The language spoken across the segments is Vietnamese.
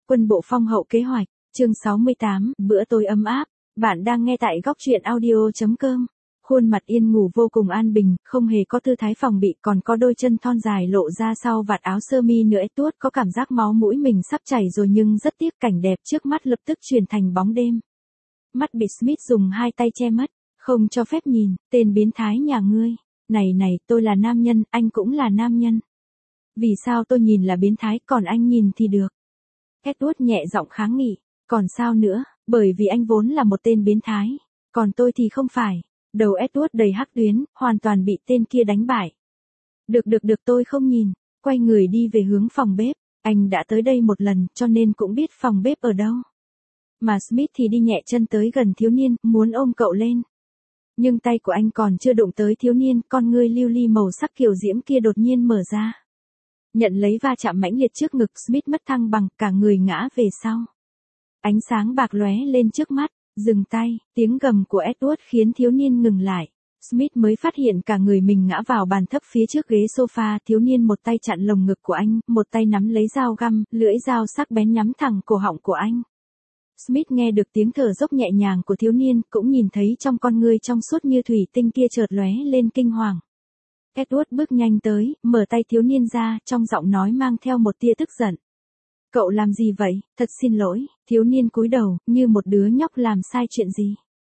Quân bộ phong hậu kế hoạch, chương 68, bữa tối ấm áp. Bạn đang nghe tại góc truyện audio.com. Khuôn mặt Yên ngủ vô cùng an bình, không hề có tư thái phòng bị, còn có đôi chân thon dài lộ ra sau vạt áo sơ mi nữa. Tuốt có cảm giác máu mũi mình sắp chảy rồi, nhưng rất tiếc cảnh đẹp trước mắt lập tức chuyển thành bóng đêm. Mắt bị Smith dùng hai tay che mất, không cho phép nhìn. Tên biến thái nhà ngươi. Này, tôi là nam nhân, anh cũng là nam nhân. Vì sao tôi nhìn là biến thái, còn anh nhìn thì được? Edward nhẹ giọng kháng nghị. Còn sao nữa, bởi vì anh vốn là một tên biến thái. Còn tôi thì không phải. Đầu Edward đầy hắc tuyến, hoàn toàn bị tên kia đánh bại. Được, tôi không nhìn. Quay người đi về hướng phòng bếp. Anh đã tới đây một lần, cho nên cũng biết phòng bếp ở đâu. Mà Smith thì đi nhẹ chân tới gần thiếu niên, muốn ôm cậu lên. Nhưng tay của anh còn chưa đụng tới thiếu niên, con ngươi lưu ly màu sắc kiều diễm kia đột nhiên mở ra. Nhận lấy va chạm mãnh liệt trước ngực, Smith mất thăng bằng, cả người ngã về sau. Ánh sáng bạc lóe lên trước mắt, dừng tay, tiếng gầm của Edward khiến thiếu niên ngừng lại. Smith mới phát hiện cả người mình ngã vào bàn thấp phía trước ghế sofa, thiếu niên một tay chặn lồng ngực của anh, một tay nắm lấy dao găm, lưỡi dao sắc bén nhắm thẳng cổ họng của anh. Smith nghe được tiếng thở dốc nhẹ nhàng của thiếu niên, cũng nhìn thấy trong con ngươi trong suốt như thủy tinh kia chợt lóe lên kinh hoàng. Edward bước nhanh tới, mở tay thiếu niên ra, trong giọng nói mang theo một tia tức giận. Cậu làm gì vậy? Thật xin lỗi. Thiếu niên cúi đầu, như một đứa nhóc làm sai chuyện gì.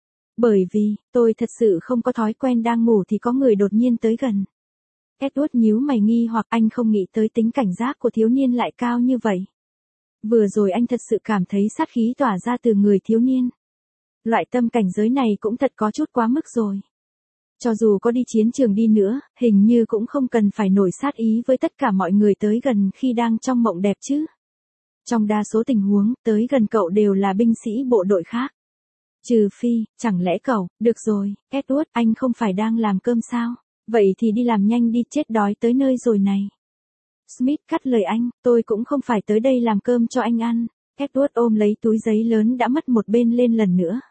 Bởi vì, tôi thật sự không có thói quen đang ngủ thì có người đột nhiên tới gần. Edward nhíu mày nghi hoặc, anh không nghĩ tới tính cảnh giác của thiếu niên lại cao như vậy. Vừa rồi anh thật sự cảm thấy sát khí tỏa ra từ người thiếu niên. Loại tâm cảnh giới này cũng thật có chút quá mức rồi. Cho dù có đi chiến trường đi nữa, hình như cũng không cần phải nổi sát ý với tất cả mọi người tới gần khi đang trong mộng đẹp chứ. Trong đa số tình huống, tới gần cậu đều là binh sĩ bộ đội khác. Trừ phi, chẳng lẽ cậu, được rồi, Edward, anh không phải đang làm cơm sao? Vậy thì đi làm nhanh đi, chết đói tới nơi rồi này. Smith cắt lời anh, tôi cũng không phải tới đây làm cơm cho anh ăn. Edward ôm lấy túi giấy lớn đã mất một bên lên lần nữa.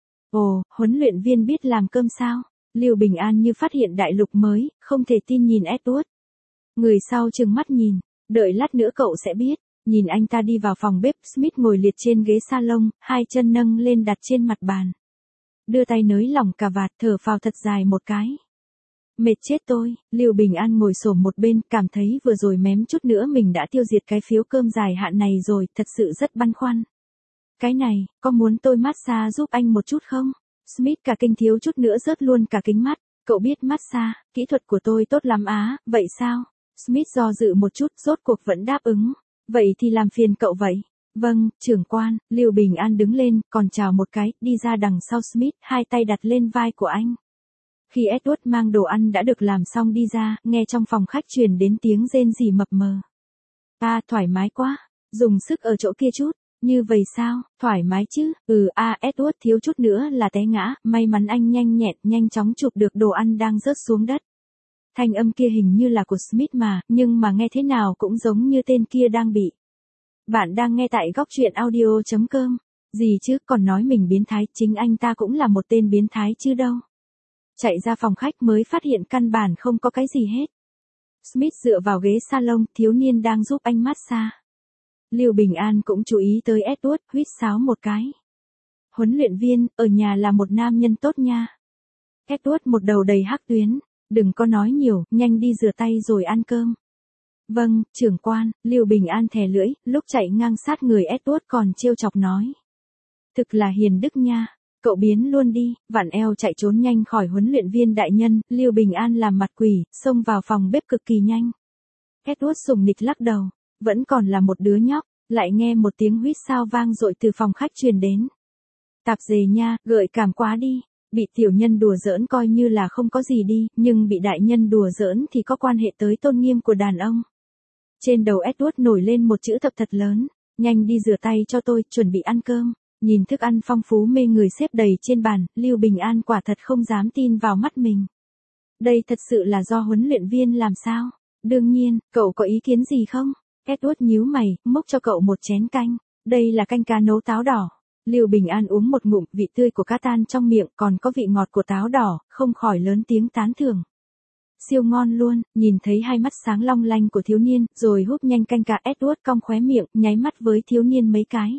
Ồ, huấn luyện viên biết làm cơm sao? Lưu Bình An như phát hiện đại lục mới, không thể tin nhìn Edward. Người sau trừng mắt nhìn, đợi lát nữa cậu sẽ biết. Nhìn anh ta đi vào phòng bếp, Smith ngồi liệt trên ghế salon, hai chân nâng lên đặt trên mặt bàn. Đưa tay nới lỏng cà vạt, thở phào thật dài một cái. Mệt chết tôi. Lưu Bình An ngồi xổm một bên, cảm thấy vừa rồi mém chút nữa mình đã tiêu diệt cái phiếu cơm dài hạn này rồi, thật sự rất băn khoăn. Cái này, có muốn tôi massage giúp anh một chút không? Smith cả kinh thiếu chút nữa rớt luôn cả kính mắt. Cậu biết massage, kỹ thuật của tôi tốt lắm á, vậy sao? Smith do dự một chút, rốt cuộc vẫn đáp ứng. Vậy thì làm phiền cậu vậy. Vâng, trưởng quan. Lưu Bình An đứng lên, còn chào một cái, đi ra đằng sau Smith, hai tay đặt lên vai của anh. Khi Edward mang đồ ăn đã được làm xong đi ra, nghe trong phòng khách truyền đến tiếng rên rỉ mập mờ. Thoải mái quá. Dùng sức ở chỗ kia chút. Như vậy sao, thoải mái chứ? Edward thiếu chút nữa là té ngã, may mắn anh nhanh nhẹn, nhanh chóng chụp được đồ ăn đang rớt xuống đất. Thanh âm kia hình như là của Smith mà, nhưng mà nghe thế nào cũng giống như tên kia đang bị. Bạn đang nghe tại góc truyện audio.com. Gì chứ, còn nói mình biến thái, chính anh ta cũng là một tên biến thái chứ đâu. Chạy ra phòng khách mới phát hiện căn bản không có cái gì hết. Smith dựa vào ghế salon, thiếu niên đang giúp anh massage. Lưu Bình An cũng chú ý tới Edward, huýt sáo một cái. Huấn luyện viên, ở nhà là một nam nhân tốt nha. Edward một đầu đầy hắc tuyến. Đừng có nói nhiều, nhanh đi rửa tay rồi ăn cơm. Vâng, trưởng quan. Lưu Bình An thè lưỡi, lúc chạy ngang sát người Edward còn trêu chọc nói. Thực là hiền đức nha. Cậu biến luôn đi. Vặn eo chạy trốn nhanh khỏi huấn luyện viên đại nhân. Lưu Bình An làm mặt quỷ, xông vào phòng bếp cực kỳ nhanh. Edward sùng nịch lắc đầu. Vẫn còn là một đứa nhóc. Lại nghe một tiếng huýt sáo vang dội từ phòng khách truyền đến. Tạp dề nha, gợi cảm quá đi. Bị tiểu nhân đùa giỡn coi như là không có gì đi, nhưng bị đại nhân đùa giỡn thì có quan hệ tới tôn nghiêm của đàn ông. Trên đầu Edward nổi lên một chữ thập thật lớn. Nhanh đi rửa tay cho tôi, chuẩn bị ăn cơm. Nhìn thức ăn phong phú mê người xếp đầy trên bàn, Lưu Bình An quả thật không dám tin vào mắt mình. Đây thật sự là do huấn luyện viên làm sao? Đương nhiên, cậu có ý kiến gì không? Edward nhíu mày, múc cho cậu một chén canh. Đây là canh cá nấu táo đỏ. Lưu Bình An uống một ngụm, vị tươi của cá tan trong miệng, còn có vị ngọt của táo đỏ, không khỏi lớn tiếng tán thưởng. Siêu ngon luôn, nhìn thấy hai mắt sáng long lanh của thiếu niên, rồi húp nhanh canh cá. Edward cong khóe miệng, nháy mắt với thiếu niên mấy cái.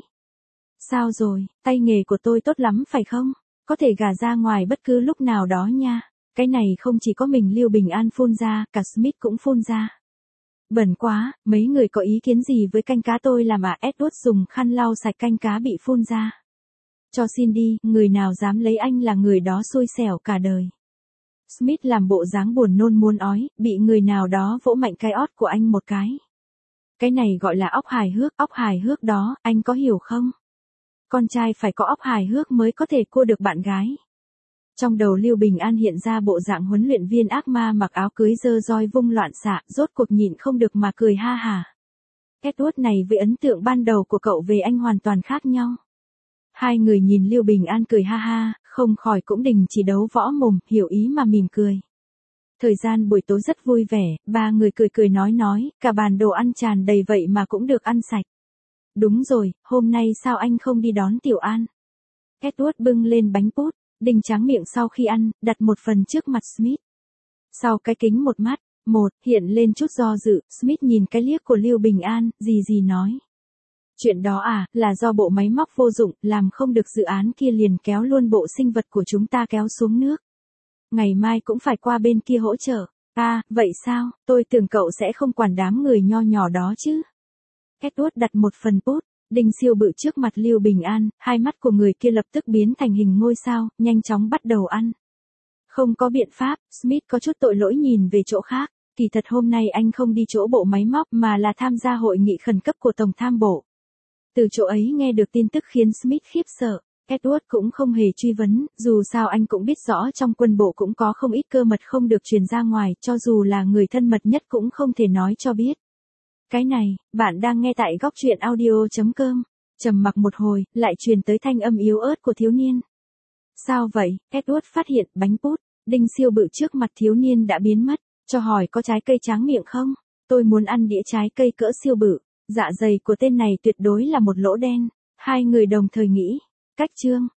Sao rồi, tay nghề của tôi tốt lắm phải không? Có thể gả ra ngoài bất cứ lúc nào đó nha. Cái này không chỉ có mình Lưu Bình An phun ra, cả Smith cũng phun ra. Bẩn quá, mấy người có ý kiến gì với canh cá tôi làm à? Edward dùng khăn lau sạch canh cá bị phun ra. Cho xin đi, người nào dám lấy anh là người đó xui xẻo cả đời. Smith làm bộ dáng buồn nôn muốn ói, bị người nào đó vỗ mạnh cái ót của anh một cái. Cái này gọi là óc hài hước đó, anh có hiểu không? Con trai phải có óc hài hước mới có thể cua được bạn gái. Trong đầu Lưu Bình An hiện ra bộ dạng huấn luyện viên ác ma mặc áo cưới giơ roi vung loạn xạ, rốt cuộc nhịn không được mà cười ha hả. Edward này với ấn tượng ban đầu của cậu về anh hoàn toàn khác nhau. Hai người nhìn Lưu Bình An cười ha ha, không khỏi cũng đình chỉ đấu võ mồm, hiểu ý mà mỉm cười. Thời gian buổi tối rất vui vẻ, ba người cười cười nói, cả bàn đồ ăn tràn đầy vậy mà cũng được ăn sạch. Đúng rồi, hôm nay sao anh không đi đón Tiểu An? Edward bưng lên bánh pút, Đình tráng miệng sau khi ăn, đặt một phần trước mặt Smith. Sau cái kính một mắt, hiện lên chút do dự, Smith nhìn cái liếc của Lưu Bình An, gì nói. Chuyện đó à, là do bộ máy móc vô dụng, làm không được dự án kia liền kéo luôn bộ sinh vật của chúng ta kéo xuống nước. Ngày mai cũng phải qua bên kia hỗ trợ. À, vậy sao, tôi tưởng cậu sẽ không quản đám người nho nhỏ đó chứ. Edward đặt một phần pút, đinh siêu bự trước mặt Lưu Bình An, hai mắt của người kia lập tức biến thành hình ngôi sao, nhanh chóng bắt đầu ăn. Không có biện pháp, Smith có chút tội lỗi nhìn về chỗ khác, kỳ thật hôm nay anh không đi chỗ bộ máy móc mà là tham gia hội nghị khẩn cấp của Tổng tham bộ. Từ chỗ ấy nghe được tin tức khiến Smith khiếp sợ. Edward cũng không hề truy vấn, dù sao anh cũng biết rõ trong quân bộ cũng có không ít cơ mật không được truyền ra ngoài, cho dù là người thân mật nhất cũng không thể nói cho biết. Cái này, bạn đang nghe tại góc truyện audio.com. Trầm mặc một hồi, lại truyền tới thanh âm yếu ớt của thiếu niên. Sao vậy? Edward phát hiện bánh pút, đinh siêu bự trước mặt thiếu niên đã biến mất, cho hỏi có trái cây tráng miệng không? Tôi muốn ăn đĩa trái cây cỡ siêu bự. Dạ dày của tên này tuyệt đối là một lỗ đen. Hai người đồng thời nghĩ. Cách chương.